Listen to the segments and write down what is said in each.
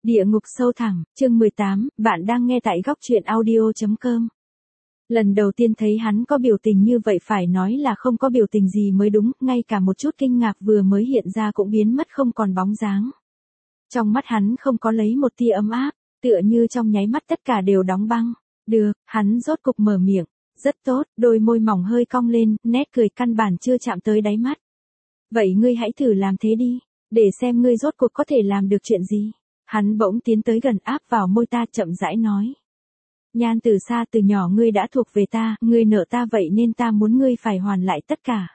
Địa ngục sâu thẳm, chương 18, bạn đang nghe tại góc truyện audio.com. Lần đầu tiên thấy hắn có biểu tình như vậy phải nói là không có biểu tình gì mới đúng, ngay cả một chút kinh ngạc vừa mới hiện ra cũng biến mất không còn bóng dáng. Trong mắt hắn không có lấy một tia ấm áp, tựa như trong nháy mắt tất cả đều đóng băng. Được, hắn rốt cục mở miệng. Rất tốt, đôi môi mỏng hơi cong lên, nét cười căn bản chưa chạm tới đáy mắt. Vậy ngươi hãy thử làm thế đi, để xem ngươi rốt cuộc có thể làm được chuyện gì. Hắn bỗng tiến tới gần áp vào môi ta chậm rãi nói. Nhan từ xa từ nhỏ ngươi đã thuộc về ta, ngươi nợ ta vậy nên ta muốn ngươi phải hoàn lại tất cả.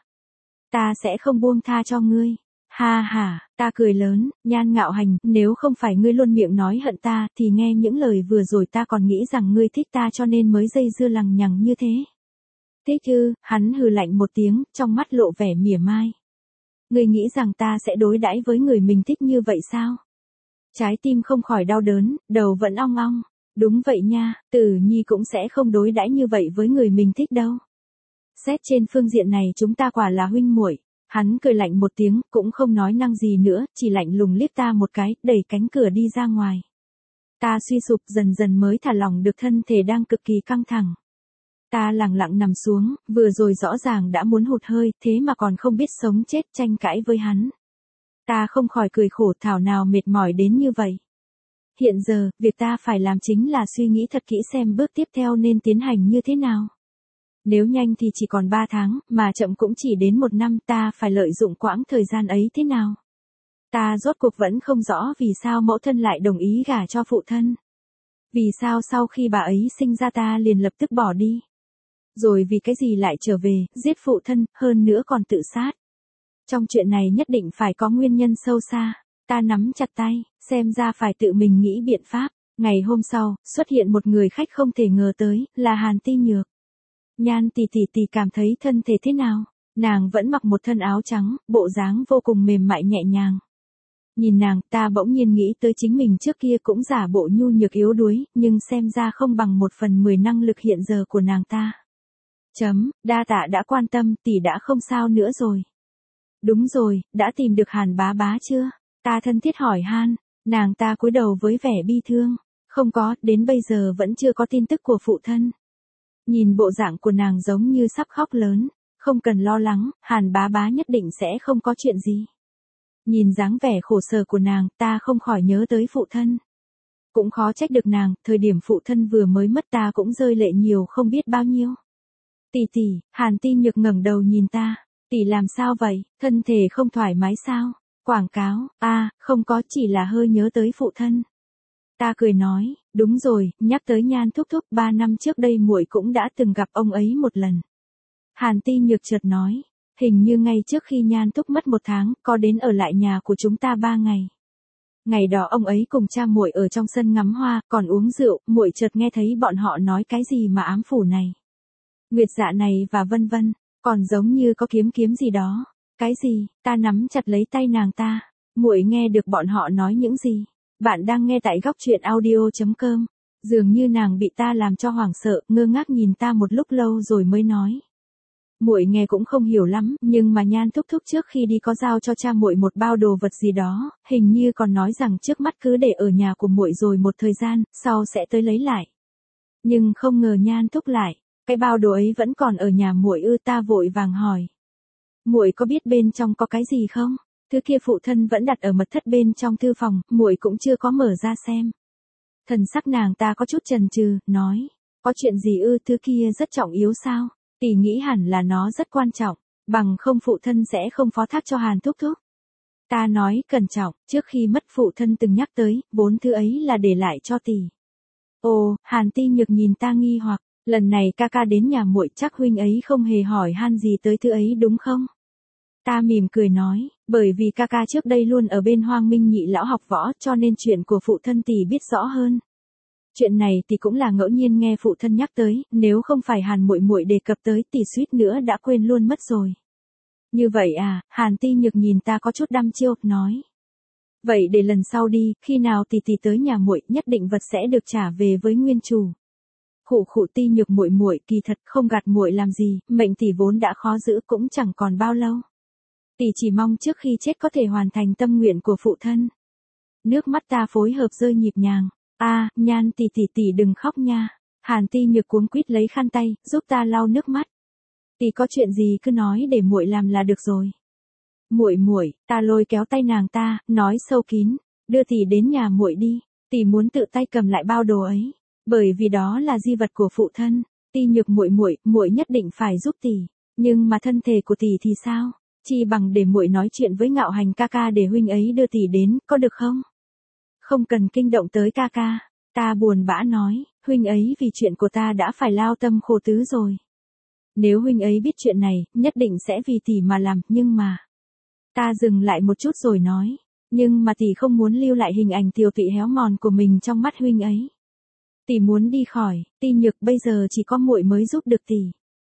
Ta sẽ không buông tha cho ngươi. Ha ha, ta cười lớn, Nhan Ngạo Hành, nếu không phải ngươi luôn miệng nói hận ta thì nghe những lời vừa rồi ta còn nghĩ rằng ngươi thích ta cho nên mới dây dưa lằng nhằng như thế. Thích ư, hắn hừ lạnh một tiếng, trong mắt lộ vẻ mỉa mai. Ngươi nghĩ rằng ta sẽ đối đãi với người mình thích như vậy sao? Trái tim không khỏi đau đớn, đầu vẫn ong ong. Đúng vậy nha, Tử Nhi cũng sẽ không đối đãi như vậy với người mình thích đâu. Xét trên phương diện này chúng ta quả là huynh muội. Hắn cười lạnh một tiếng, cũng không nói năng gì nữa, chỉ lạnh lùng liếc ta một cái, đẩy cánh cửa đi ra ngoài. Ta suy sụp dần dần mới thả lỏng được thân thể đang cực kỳ căng thẳng. Ta lẳng lặng nằm xuống, vừa rồi rõ ràng đã muốn hụt hơi, thế mà còn không biết sống chết tranh cãi với hắn. Ta không khỏi cười khổ thảo nào mệt mỏi đến như vậy. Hiện giờ, việc ta phải làm chính là suy nghĩ thật kỹ xem bước tiếp theo nên tiến hành như thế nào. Nếu nhanh thì chỉ còn 3 tháng, mà chậm cũng chỉ đến 1 năm, ta phải lợi dụng quãng thời gian ấy thế nào. Ta rốt cuộc vẫn không rõ vì sao mẫu thân lại đồng ý gả cho phụ thân. Vì sao sau khi bà ấy sinh ra ta liền lập tức bỏ đi. Rồi vì cái gì lại trở về, giết phụ thân, hơn nữa còn tự sát. Trong chuyện này nhất định phải có nguyên nhân sâu xa. Ta nắm chặt tay, xem ra phải tự mình nghĩ biện pháp. Ngày hôm sau, xuất hiện một người khách không thể ngờ tới, là Hàn Ti Nhược. Nhan tỷ cảm thấy thân thể thế nào? Nàng vẫn mặc một thân áo trắng, bộ dáng vô cùng mềm mại nhẹ nhàng. Nhìn nàng, ta bỗng nhiên nghĩ tới chính mình trước kia cũng giả bộ nhu nhược yếu đuối, nhưng xem ra không bằng 1/10 năng lực hiện giờ của nàng ta. Đa tạ đã quan tâm, tỷ đã không sao nữa rồi. Đúng rồi, đã tìm được Hàn bá bá chưa? Ta thân thiết hỏi han, nàng ta cúi đầu với vẻ bi thương. Không có, đến bây giờ vẫn chưa có tin tức của phụ thân. Nhìn bộ dạng của nàng giống như sắp khóc lớn. Không cần lo lắng, Hàn bá bá nhất định sẽ không có chuyện gì. Nhìn dáng vẻ khổ sở của nàng, ta không khỏi nhớ tới phụ thân. Cũng khó trách được nàng, thời điểm phụ thân vừa mới mất ta cũng rơi lệ nhiều không biết bao nhiêu. Tỷ, Hàn Ti Nhược ngẩng đầu nhìn ta. Tỷ làm sao vậy, thân thể không thoải mái sao? Quảng cáo, không có, chỉ là hơi nhớ tới phụ thân. Ta cười nói, đúng rồi, nhắc tới Nhan thúc thúc, 3 năm trước đây muội cũng đã từng gặp ông ấy một lần. Hàn Ti Nhược chợt nói, hình như ngay trước khi Nhan thúc mất 1 tháng, có đến ở lại nhà của chúng ta 3 ngày. Ngày đó ông ấy cùng cha muội ở trong sân ngắm hoa, còn uống rượu, muội chợt nghe thấy bọn họ nói cái gì mà ám phủ này. Nguyệt dạ này và vân vân, còn giống như có kiếm gì đó. Cái gì? Ta nắm chặt lấy tay nàng ta. Muội nghe được bọn họ nói những gì? Bạn đang nghe tại góc truyện audio.com. Dường như nàng bị ta làm cho hoảng sợ, ngơ ngác nhìn ta một lúc lâu rồi mới nói. Muội nghe cũng không hiểu lắm, nhưng mà Nhan thúc thúc trước khi đi có giao cho cha muội một bao đồ vật gì đó, hình như còn nói rằng trước mắt cứ để ở nhà của muội rồi một thời gian, sau sẽ tới lấy lại. Nhưng không ngờ Nhan thúc lại, cái bao đồ ấy vẫn còn ở nhà muội ư? Ta vội vàng hỏi. Muội có biết bên trong có cái gì không? Thứ kia phụ thân vẫn đặt ở mật thất bên trong thư phòng, muội cũng chưa có mở ra xem. Thần sắc nàng ta có chút chần chừ, nói, có chuyện gì ư? Thứ kia rất trọng yếu sao? Tỷ nghĩ hẳn là nó rất quan trọng, bằng không phụ thân sẽ không phó thác cho Hàn thúc thúc. Ta nói cẩn trọng, trước khi mất phụ thân từng nhắc tới, 4 thứ ấy là để lại cho tỷ. Ồ, Hàn Ti Nhược nhìn ta nghi hoặc, lần này ca ca đến nhà muội chắc huynh ấy không hề hỏi han gì tới thứ ấy đúng không? Ta mỉm cười nói, bởi vì ca ca trước đây luôn ở bên Hoang Minh Nhị lão học võ cho nên chuyện của phụ thân tỷ biết rõ hơn. Chuyện này thì cũng là ngẫu nhiên nghe phụ thân nhắc tới, nếu không phải Hàn muội muội đề cập tới tỷ suýt nữa đã quên luôn mất rồi. Như vậy à? Hàn Ti Nhược nhìn ta có chút đăm chiêu, nói. Vậy để lần sau đi, khi nào tỷ tới nhà muội, nhất định vật sẽ được trả về với nguyên chủ. Khụ Ti Nhược muội muội, kỳ thật không gạt muội làm gì, mệnh tỷ vốn đã khó giữ cũng chẳng còn bao lâu. Tỷ chỉ mong trước khi chết có thể hoàn thành tâm nguyện của phụ thân. Nước mắt ta phối hợp rơi nhịp nhàng. Nhan tỷ đừng khóc nha. Hàn Ti Nhược cuống quýt lấy khăn tay, giúp ta lau nước mắt. Tỷ có chuyện gì cứ nói để muội làm là được rồi. Muội, ta lôi kéo tay nàng ta, nói sâu kín, đưa tỷ đến nhà muội đi, tỷ muốn tự tay cầm lại bao đồ ấy, bởi vì đó là di vật của phụ thân. Ti Nhược muội nhất định phải giúp tỷ, nhưng mà thân thể của tỷ thì sao? Chi bằng để muội nói chuyện với Ngạo Hành ca ca để huynh ấy đưa tỷ đến, có được không? Không cần kinh động tới ca ca. Ta buồn bã nói, huynh ấy vì chuyện của ta đã phải lao tâm khổ tứ rồi. Nếu huynh ấy biết chuyện này, nhất định sẽ vì tỷ mà làm, nhưng mà... Ta dừng lại một chút rồi nói, nhưng mà tỷ không muốn lưu lại hình ảnh tiều tụy héo mòn của mình trong mắt huynh ấy. Tỷ muốn đi khỏi, Ti Nhược bây giờ chỉ có muội mới giúp được tỷ.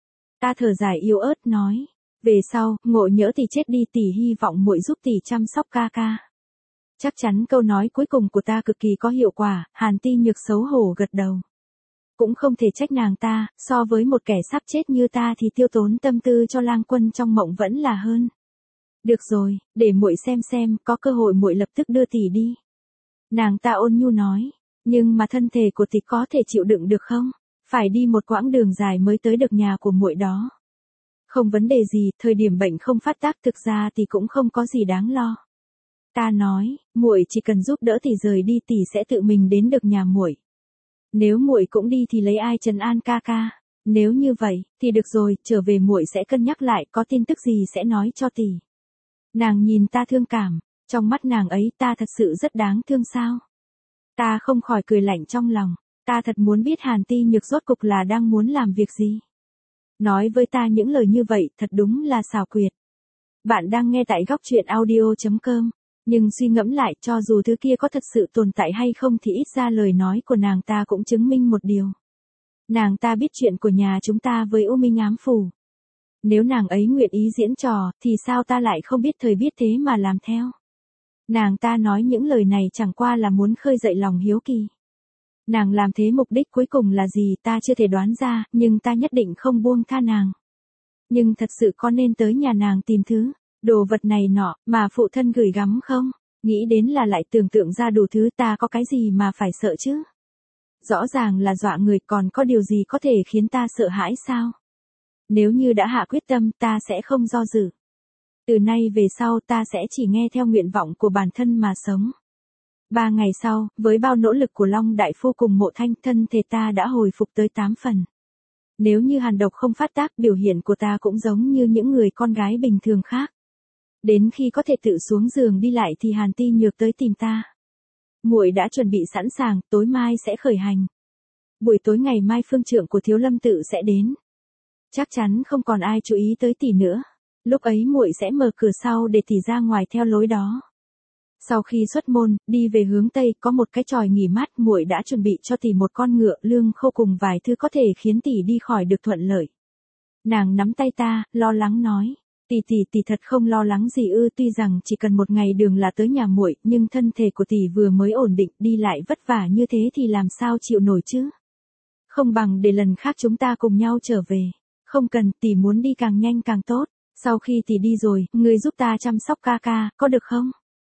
Ta thở dài yếu ớt nói, về sau, ngộ nhỡ tỷ chết đi tỷ hy vọng muội giúp tỷ chăm sóc ca ca. Chắc chắn câu nói cuối cùng của ta cực kỳ có hiệu quả, Hàn Ti Nhược xấu hổ gật đầu. Cũng không thể trách nàng ta, so với một kẻ sắp chết như ta thì tiêu tốn tâm tư cho Lang Quân trong mộng vẫn là hơn. Được rồi, để muội xem, có cơ hội muội lập tức đưa tỷ đi. Nàng ta ôn nhu nói, nhưng mà thân thể của tỷ có thể chịu đựng được không? Phải đi một quãng đường dài mới tới được nhà của muội đó. Không vấn đề gì, thời điểm bệnh không phát tác thực ra thì cũng không có gì đáng lo. Ta nói, muội chỉ cần giúp đỡ tỷ rời đi tỷ sẽ tự mình đến được nhà muội. Nếu muội cũng đi thì lấy ai trấn an ca ca? Nếu như vậy, thì được rồi, trở về muội sẽ cân nhắc lại, có tin tức gì sẽ nói cho tỷ. Nàng nhìn ta thương cảm, trong mắt nàng ấy ta thật sự rất đáng thương sao? Ta không khỏi cười lạnh trong lòng, ta thật muốn biết Hàn Ti Nhược rốt cục là đang muốn làm việc gì. Nói với ta những lời như vậy thật đúng là xảo quyệt. Bạn đang nghe tại góc truyện audio.com, nhưng suy ngẫm lại cho dù thứ kia có thật sự tồn tại hay không thì ít ra lời nói của nàng ta cũng chứng minh một điều. Nàng ta biết chuyện của nhà chúng ta với U Minh Ám Phủ. Nếu nàng ấy nguyện ý diễn trò, thì sao ta lại không biết thời biết thế mà làm theo. Nàng ta nói những lời này chẳng qua là muốn khơi dậy lòng hiếu kỳ. Nàng làm thế mục đích cuối cùng là gì ta chưa thể đoán ra, nhưng ta nhất định không buông tha nàng. Nhưng thật sự có nên tới nhà nàng tìm thứ, đồ vật này nọ, mà phụ thân gửi gắm không? Nghĩ đến là lại tưởng tượng ra đủ thứ ta có cái gì mà phải sợ chứ? Rõ ràng là dọa người còn có điều gì có thể khiến ta sợ hãi sao? Nếu như đã hạ quyết tâm ta sẽ không do dự. Từ nay về sau ta sẽ chỉ nghe theo nguyện vọng của bản thân mà sống. 3 ngày sau, với bao nỗ lực của Long Đại Phu cùng Mộ Thanh thân thể ta đã hồi phục tới 8 phần. Nếu như hàn độc không phát tác biểu hiện của ta cũng giống như những người con gái bình thường khác. Đến khi có thể tự xuống giường đi lại thì Hàn Ti Nhược tới tìm ta. Muội đã chuẩn bị sẵn sàng, tối mai sẽ khởi hành. Buổi tối ngày mai phương trượng của Thiếu Lâm tự sẽ đến. Chắc chắn không còn ai chú ý tới tỷ nữa. Lúc ấy muội sẽ mở cửa sau để tỷ ra ngoài theo lối đó. Sau khi xuất môn, đi về hướng Tây có một cái chòi nghỉ mát muội đã chuẩn bị cho tỷ một con ngựa lương khô cùng vài thứ có thể khiến tỷ đi khỏi được thuận lợi. Nàng nắm tay ta, lo lắng nói. Tỷ thật không lo lắng gì ư tuy rằng chỉ cần một ngày đường là tới nhà muội nhưng thân thể của tỷ vừa mới ổn định đi lại vất vả như thế thì làm sao chịu nổi chứ. Không bằng để lần khác chúng ta cùng nhau trở về. Không cần tỷ muốn đi càng nhanh càng tốt. Sau khi tỷ đi rồi, ngươi giúp ta chăm sóc ca ca, có được không?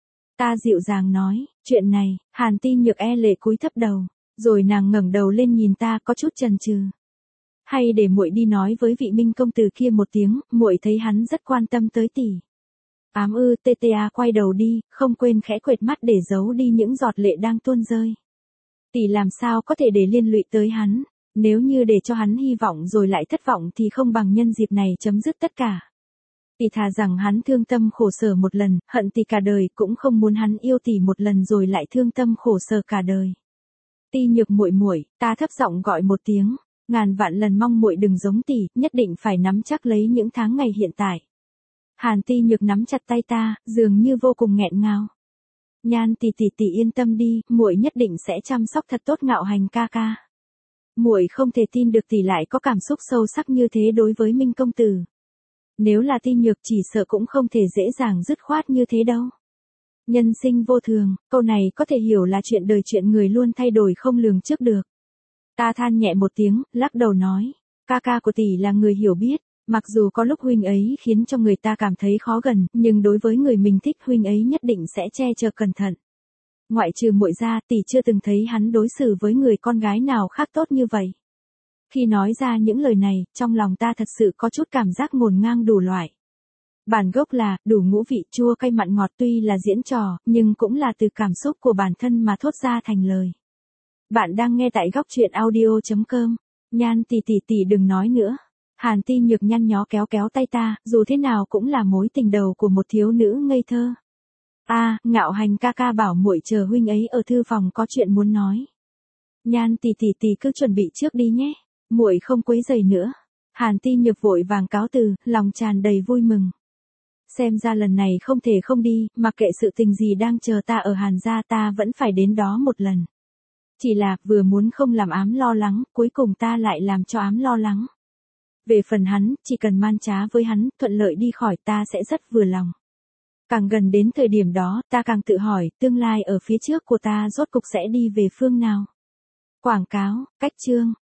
Ta dịu dàng nói, chuyện này, Hàn Ti Nhược e lệ cúi thấp đầu, rồi nàng ngẩng đầu lên nhìn ta có chút chần chừ. Hay để muội đi nói với vị Minh công tử kia một tiếng, muội thấy hắn rất quan tâm tới tỷ. Ám ư, TTA quay đầu đi, không quên khẽ quệt mắt để giấu đi những giọt lệ đang tuôn rơi. Tỷ làm sao có thể để liên lụy tới hắn, nếu như để cho hắn hy vọng rồi lại thất vọng thì không bằng nhân dịp này chấm dứt tất cả. Tỷ thà rằng hắn thương tâm khổ sở một lần, hận tỷ cả đời, cũng không muốn hắn yêu tỷ một lần rồi lại thương tâm khổ sở cả đời. Ti Nhược muội, ta thấp giọng gọi một tiếng, ngàn vạn lần mong muội đừng giống tỷ, nhất định phải nắm chắc lấy những tháng ngày hiện tại. Hàn Ti Nhược nắm chặt tay ta, dường như vô cùng nghẹn ngào. Nhan tỷ yên tâm đi, muội nhất định sẽ chăm sóc thật tốt Ngạo Hành ca ca. Muội không thể tin được tỷ lại có cảm xúc sâu sắc như thế đối với Minh công tử. Nếu là Ti Nhược chỉ sợ cũng không thể dễ dàng dứt khoát như thế đâu. Nhân sinh vô thường, câu này có thể hiểu là chuyện đời chuyện người luôn thay đổi không lường trước được. Ta than nhẹ một tiếng, lắc đầu nói, ca ca của tỷ là người hiểu biết, mặc dù có lúc huynh ấy khiến cho người ta cảm thấy khó gần, nhưng đối với người mình thích huynh ấy nhất định sẽ che chở cẩn thận. Ngoại trừ muội ra, tỷ chưa từng thấy hắn đối xử với người con gái nào khác tốt như vậy. Khi nói ra những lời này, trong lòng ta thật sự có chút cảm giác ngổn ngang đủ loại. Bản gốc là, đủ ngũ vị chua cay mặn ngọt tuy là diễn trò, nhưng cũng là từ cảm xúc của bản thân mà thốt ra thành lời. Bạn đang nghe tại góc truyện audio.com. Nhan tỷ đừng nói nữa. Hàn Ti Nhược nhăn nhó kéo kéo tay ta, dù thế nào cũng là mối tình đầu của một thiếu nữ ngây thơ. Ngạo Hành ca ca bảo muội chờ huynh ấy ở thư phòng có chuyện muốn nói. Nhan tỷ cứ chuẩn bị trước đi nhé, muội không quấy rầy nữa. Hàn Ti Nhược vội vàng cáo từ, lòng tràn đầy vui mừng. Xem ra lần này không thể không đi, mặc kệ sự tình gì đang chờ ta ở Hàn gia ta vẫn phải đến đó một lần. Chỉ là, vừa muốn không làm ám lo lắng, cuối cùng ta lại làm cho ám lo lắng. Về phần hắn, chỉ cần man trá với hắn, thuận lợi đi khỏi ta sẽ rất vừa lòng. Càng gần đến thời điểm đó, ta càng tự hỏi, tương lai ở phía trước của ta rốt cục sẽ đi về phương nào. Quảng cáo, cách chương.